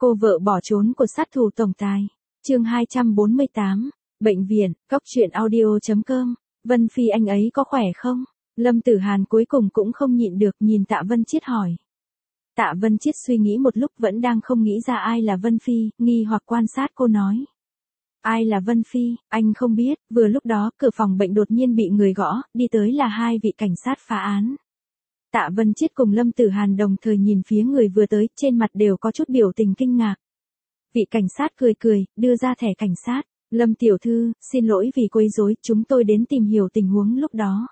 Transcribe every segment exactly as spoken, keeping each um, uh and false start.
Cô vợ bỏ trốn của sát thủ tổng tài. Chương hai trăm bốn mươi tám. Bệnh viện, Cóc truyện audio chấm com. Vân Phi anh ấy có khỏe không? Lâm Tử Hàn cuối cùng cũng không nhịn được nhìn Tạ Vân Chiết hỏi. Tạ Vân Chiết suy nghĩ một lúc vẫn đang không nghĩ ra ai là Vân Phi, nghi hoặc quan sát cô nói. Ai là Vân Phi, anh không biết, vừa lúc đó cửa phòng bệnh đột nhiên bị người gõ, đi tới là hai vị cảnh sát phá án. Tạ Vân Chiết cùng Lâm Tử Hàn đồng thời nhìn phía người vừa tới, trên mặt đều có chút biểu tình kinh ngạc. Vị cảnh sát cười cười, đưa ra thẻ cảnh sát. Lâm tiểu thư, xin lỗi vì quấy rối, chúng tôi đến tìm hiểu tình huống lúc đó.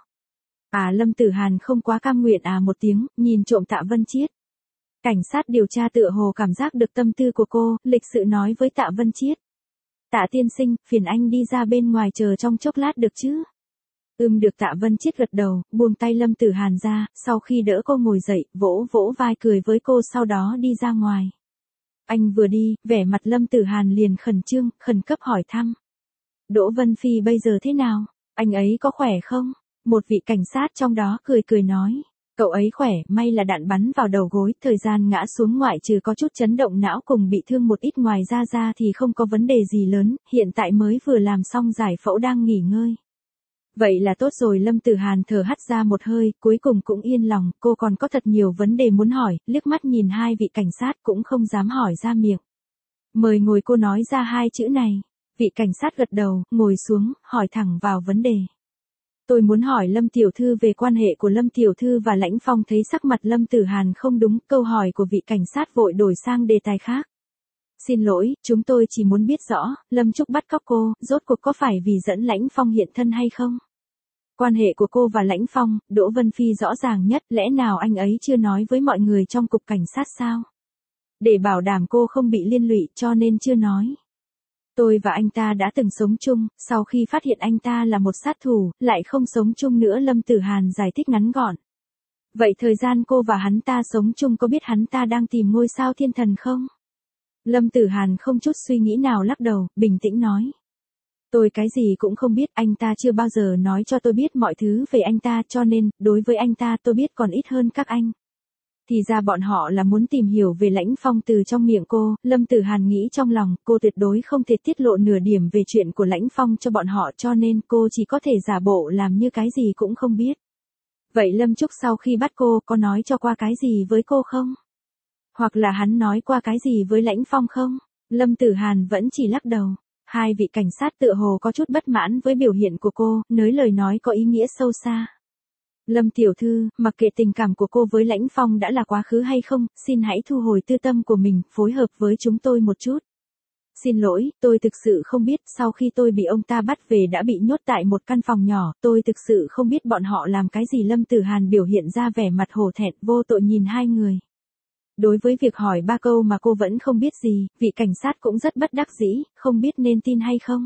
À Lâm Tử Hàn không quá cam nguyện à một tiếng, nhìn trộm Tạ Vân Chiết. Cảnh sát điều tra tựa hồ cảm giác được tâm tư của cô, lịch sự nói với Tạ Vân Chiết. Tạ tiên sinh, phiền anh đi ra bên ngoài chờ trong chốc lát được chứ? Ừm được. Tạ Vân Chiết gật đầu, buông tay Lâm Tử Hàn ra, sau khi đỡ cô ngồi dậy, vỗ vỗ vai cười với cô sau đó đi ra ngoài. Anh vừa đi, vẻ mặt Lâm Tử Hàn liền khẩn trương, khẩn cấp hỏi thăm. Đỗ Vân Phi bây giờ thế nào? Anh ấy có khỏe không? Một vị cảnh sát trong đó cười cười nói. Cậu ấy khỏe, may là đạn bắn vào đầu gối, thời gian ngã xuống ngoại trừ có chút chấn động não cùng bị thương một ít ngoài ra ra thì không có vấn đề gì lớn, hiện tại mới vừa làm xong giải phẫu đang nghỉ ngơi. Vậy là tốt rồi. Lâm Tử Hàn thở hắt ra một hơi, cuối cùng cũng yên lòng, cô còn có thật nhiều vấn đề muốn hỏi, liếc mắt nhìn hai vị cảnh sát cũng không dám hỏi ra miệng. Mời ngồi, cô nói ra hai chữ này. Vị cảnh sát gật đầu, ngồi xuống, hỏi thẳng vào vấn đề. Tôi muốn hỏi Lâm tiểu thư về quan hệ của Lâm tiểu thư và Lãnh Phong. Thấy sắc mặt Lâm Tử Hàn không đúng, câu hỏi của vị cảnh sát vội đổi sang đề tài khác. Xin lỗi, chúng tôi chỉ muốn biết rõ, Lâm Trúc bắt cóc cô, rốt cuộc có phải vì dẫn Lãnh Phong hiện thân hay không? Quan hệ của cô và Lãnh Phong, Đỗ Vân Phi rõ ràng nhất, lẽ nào anh ấy chưa nói với mọi người trong cục cảnh sát sao? Để bảo đảm cô không bị liên lụy cho nên chưa nói. Tôi và anh ta đã từng sống chung, sau khi phát hiện anh ta là một sát thủ, lại không sống chung nữa. Lâm Tử Hàn giải thích ngắn gọn. Vậy thời gian cô và hắn ta sống chung có biết hắn ta đang tìm ngôi sao thiên thần không? Lâm Tử Hàn không chút suy nghĩ nào lắc đầu, bình tĩnh nói. Tôi cái gì cũng không biết, anh ta chưa bao giờ nói cho tôi biết mọi thứ về anh ta, cho nên, đối với anh ta tôi biết còn ít hơn các anh. Thì ra bọn họ là muốn tìm hiểu về Lãnh Phong từ trong miệng cô. Lâm Tử Hàn nghĩ trong lòng, cô tuyệt đối không thể tiết lộ nửa điểm về chuyện của Lãnh Phong cho bọn họ, cho nên cô chỉ có thể giả bộ làm như cái gì cũng không biết. Vậy Lâm Trúc sau khi bắt cô có nói cho qua cái gì với cô không? Hoặc là hắn nói qua cái gì với Lãnh Phong không? Lâm Tử Hàn vẫn chỉ lắc đầu. Hai vị cảnh sát tựa hồ có chút bất mãn với biểu hiện của cô, nới lời nói có ý nghĩa sâu xa. Lâm tiểu thư, mặc kệ tình cảm của cô với Lãnh Phong đã là quá khứ hay không, xin hãy thu hồi tư tâm của mình, phối hợp với chúng tôi một chút. Xin lỗi, tôi thực sự không biết, sau khi tôi bị ông ta bắt về đã bị nhốt tại một căn phòng nhỏ, tôi thực sự không biết bọn họ làm cái gì. Lâm Tử Hàn biểu hiện ra vẻ mặt hổ thẹn, vô tội nhìn hai người. Đối với việc hỏi ba câu mà cô vẫn không biết gì, vị cảnh sát cũng rất bất đắc dĩ, không biết nên tin hay không.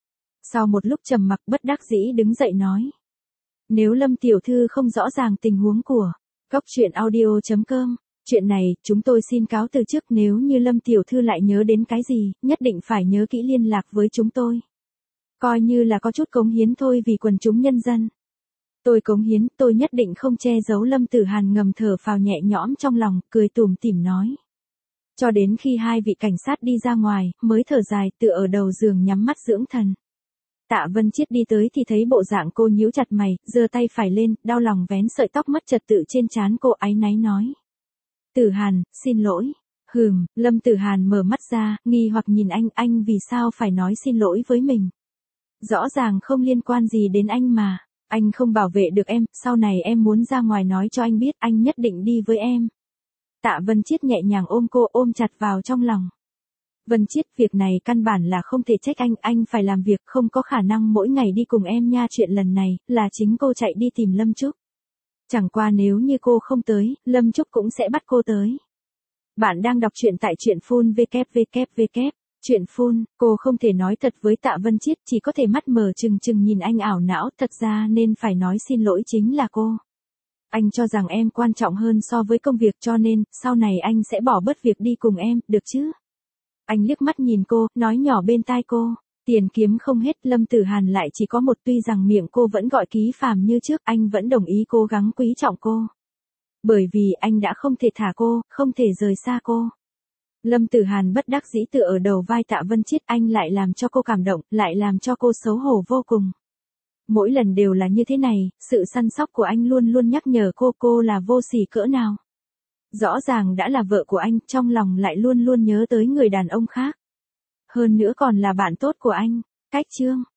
Sau một lúc trầm mặc, bất đắc dĩ đứng dậy nói. Nếu Lâm tiểu thư không rõ ràng tình huống của Cóc truyện audio chấm com, chuyện này, chúng tôi xin cáo từ trước. Nếu như Lâm tiểu thư lại nhớ đến cái gì, nhất định phải nhớ kỹ liên lạc với chúng tôi. Coi như là có chút cống hiến thôi vì quần chúng nhân dân. Tôi cống hiến, tôi nhất định không che giấu. Lâm Tử Hàn ngầm thở phào nhẹ nhõm trong lòng, cười tủm tỉm nói. Cho đến khi hai vị cảnh sát đi ra ngoài, mới thở dài, tựa ở đầu giường nhắm mắt dưỡng thần. Tạ Vân Chiết đi tới thì thấy bộ dạng cô nhíu chặt mày, giơ tay phải lên, đau lòng vén sợi tóc mất trật tự trên trán cô, áy náy nói. Tử Hàn, xin lỗi. Hừm. Lâm Tử Hàn mở mắt ra, nghi hoặc nhìn anh, anh vì sao phải nói xin lỗi với mình? Rõ ràng không liên quan gì đến anh mà. Anh không bảo vệ được em, sau này em muốn ra ngoài nói cho anh biết, anh nhất định đi với em. Tạ Vân Chiết nhẹ nhàng ôm cô, ôm chặt vào trong lòng. Vân Chiết, việc này căn bản là không thể trách anh, anh phải làm việc, không có khả năng mỗi ngày đi cùng em nha. Chuyện lần này, là chính cô chạy đi tìm Lâm Trúc. Chẳng qua nếu như cô không tới, Lâm Trúc cũng sẽ bắt cô tới. Bạn đang đọc truyện tại truyện phun vê kép vê kép vê kép. Chuyện phun, cô không thể nói thật với Tạ Vân Chiết, chỉ có thể mắt mở trừng trừng nhìn anh ảo não, thật ra nên phải nói xin lỗi chính là cô. Anh cho rằng em quan trọng hơn so với công việc cho nên, sau này anh sẽ bỏ bớt việc đi cùng em, được chứ? Anh liếc mắt nhìn cô, nói nhỏ bên tai cô, tiền kiếm không hết. Lâm Tử Hàn lại chỉ có một, tuy rằng miệng cô vẫn gọi Ký Phàm như trước, anh vẫn đồng ý cố gắng quý trọng cô. Bởi vì anh đã không thể thả cô, không thể rời xa cô. Lâm Tử Hàn bất đắc dĩ tựa ở đầu vai Tạ Vân Chiết, anh lại làm cho cô cảm động, lại làm cho cô xấu hổ vô cùng. Mỗi lần đều là như thế này, sự săn sóc của anh luôn luôn nhắc nhở cô cô là vô sỉ cỡ nào. Rõ ràng đã là vợ của anh, trong lòng lại luôn luôn nhớ tới người đàn ông khác. Hơn nữa còn là bạn tốt của anh. Cách chương